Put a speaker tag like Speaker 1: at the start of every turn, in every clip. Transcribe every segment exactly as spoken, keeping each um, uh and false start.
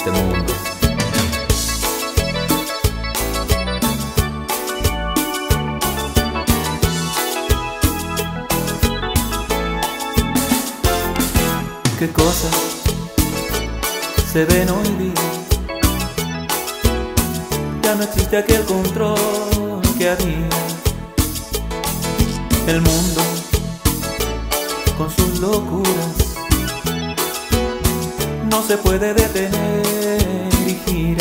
Speaker 1: este mundo.
Speaker 2: ¿Qué cosas se ven hoy día? Ya no existe aquel control que había. El mundo con sus locuras no se puede detener y gira.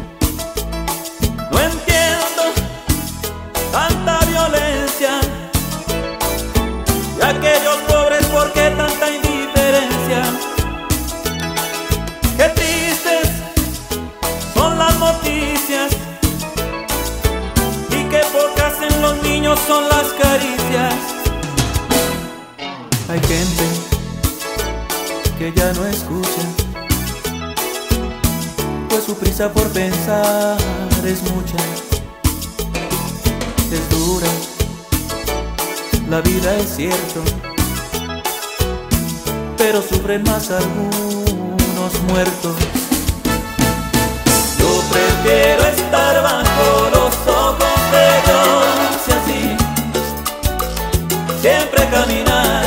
Speaker 2: No entiendo tanta violencia y aquellos pobres, ¿por qué tanta indiferencia? Qué tristes son las noticias y qué pocas en los niños son las caricias. Hay gente que ya no escucha, pues su prisa por pensar es mucha. Es dura la vida, es cierto, pero sufren más algunos muertos. Yo prefiero estar bajo los ojos de Dios y así siempre caminar.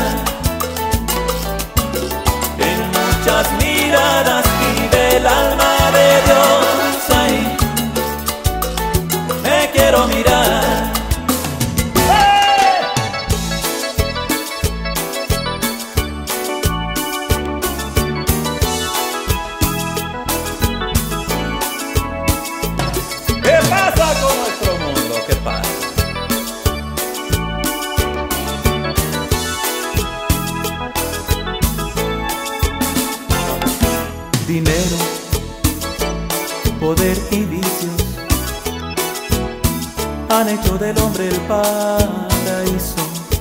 Speaker 2: En muchas miradas vive el alma de Dios, ahí me quiero mirar.
Speaker 1: ¿Qué pasa con nuestro mundo? ¿Qué pasa?
Speaker 2: Dinero, poder y vicios han hecho del hombre el paraíso.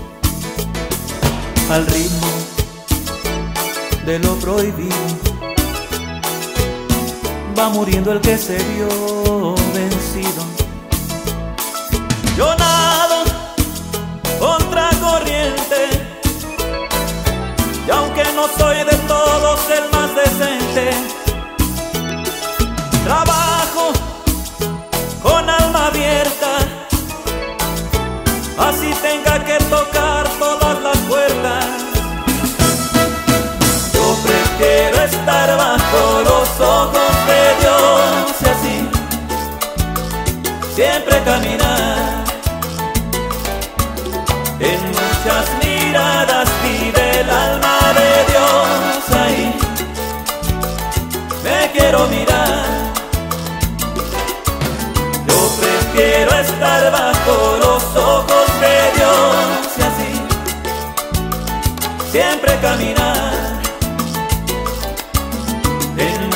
Speaker 2: Al ritmo de lo prohibido va muriendo el que se vio vencido. Yo nado contra corriente y aunque no soy de todos el más decente, trabajo con alma abierta, así tenga que tocar todas las puertas. Yo prefiero estar bajo los ojos de Dios y así siempre caminar. En muchas miradas vive el alma de Dios, ahí me quiero mirar. Yo prefiero estar bajo los ojos de Dios y así siempre caminar. En